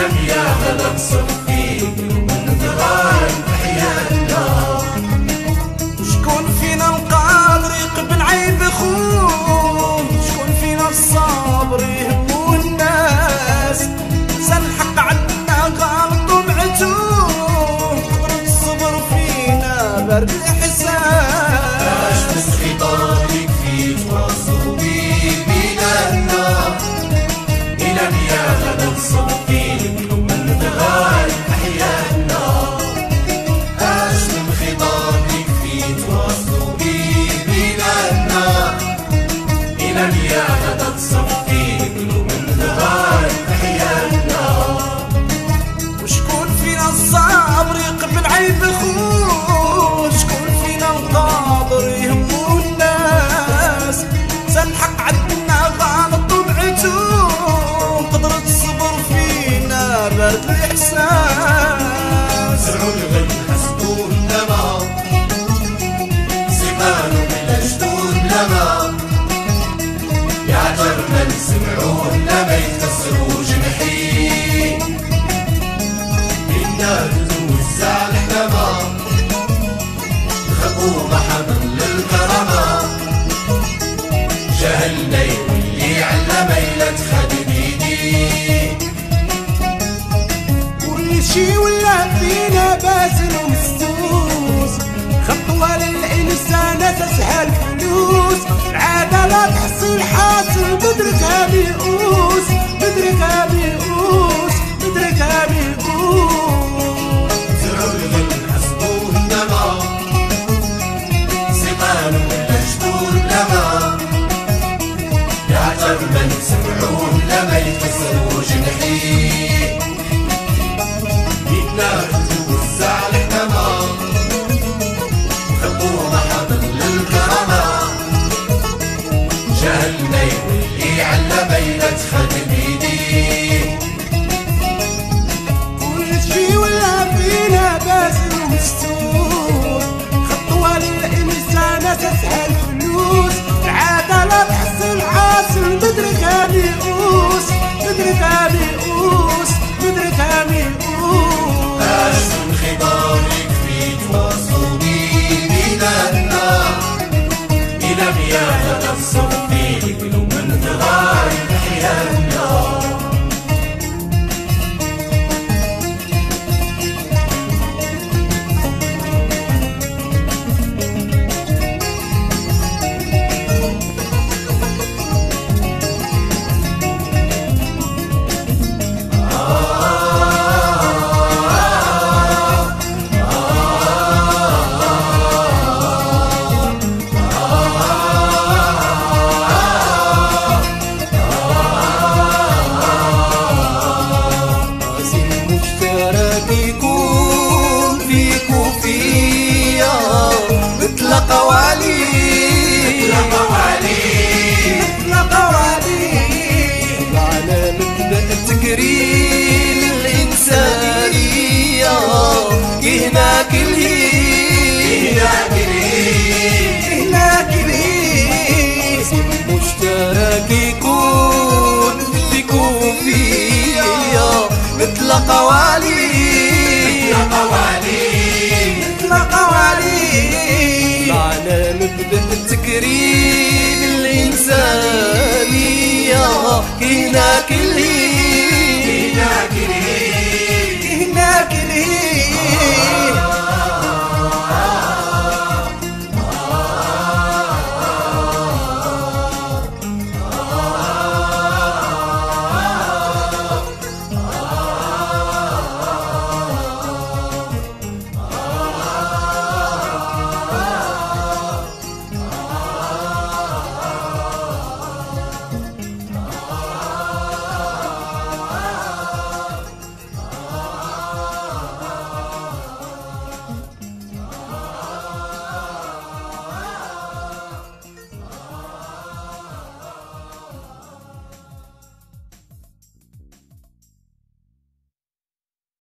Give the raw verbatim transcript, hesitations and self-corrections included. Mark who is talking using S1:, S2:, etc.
S1: مياه لا تصفي من ضغار حياتنا.
S2: شكون فينا القادر يقبل عيب خوه؟ شكون فينا الصابر يهمو الناس؟ سن الحق عندنا غلط ومعتوه، قدرة الصبر فينا برد الاحساس.
S1: باش من خطابك في تواصل بي بيناتنا، إلى مياه لا تصفي من ضغار حياتنا. باش من خطابك في تواصل بي بيناتنا، إلى مياه لا تصفي من ضغار حياتنا.
S2: وشكون فينا الصابر يقبل عيب خوه؟ شكون فينا القادر يهمو الناس؟ سن الحق عندنا غلط وبعتوه، قدرة الصبر فينا برد الاحساس.
S1: زرعوا الغل حسبوا النما، سقالوا بلا جدود لما، يا جرمل سمعوه لما يكسروا جنحي. إنا توزع الحكمة، الخطوبة حمل للكرامة، جهلنا يولي على ميلة خدم ايدي.
S2: كل شي ولا فينا باسل ومسوس، خطوة للإنسان تسهل فلوس، العادة لا تحصل حاصل مدركها بيئوس، مدركها بيئوس، مدركها بيئوس.
S1: زرعوا الغل حسبوه النما، سقالوا ولا جدود لما، يا جرمل سمعوه لما يكسروا جنحي. إنا توزع الحكمة، خطوبة حمل للكرامة، جهلنا يولي على ميلة خدم ايدي.
S2: كل شي ولا فينا باسل ومستور، خطوة للإنسان تسهل فلوس، العادة لا تحصل حاصل مدركها بيئوس، مدركها بيئوس، مدركها بيئوس.
S1: باش من خطابك في تواصل بي بيناتنا، إلى مياه لا تصفي من ضغار حياتنا.
S2: قواليد
S1: مثل قواليد
S2: مثل قواليد،
S3: على مبدأ تكريم الإنسانية، هناك الهيد
S1: هناك الهيد
S2: هناك الهيد.
S3: مشترك يكون بيكون فيا مثل قواليد
S1: مثل قواليد
S2: مثل قواليد،
S3: على مبدأ تكريم الإنسانية، هناك الهيد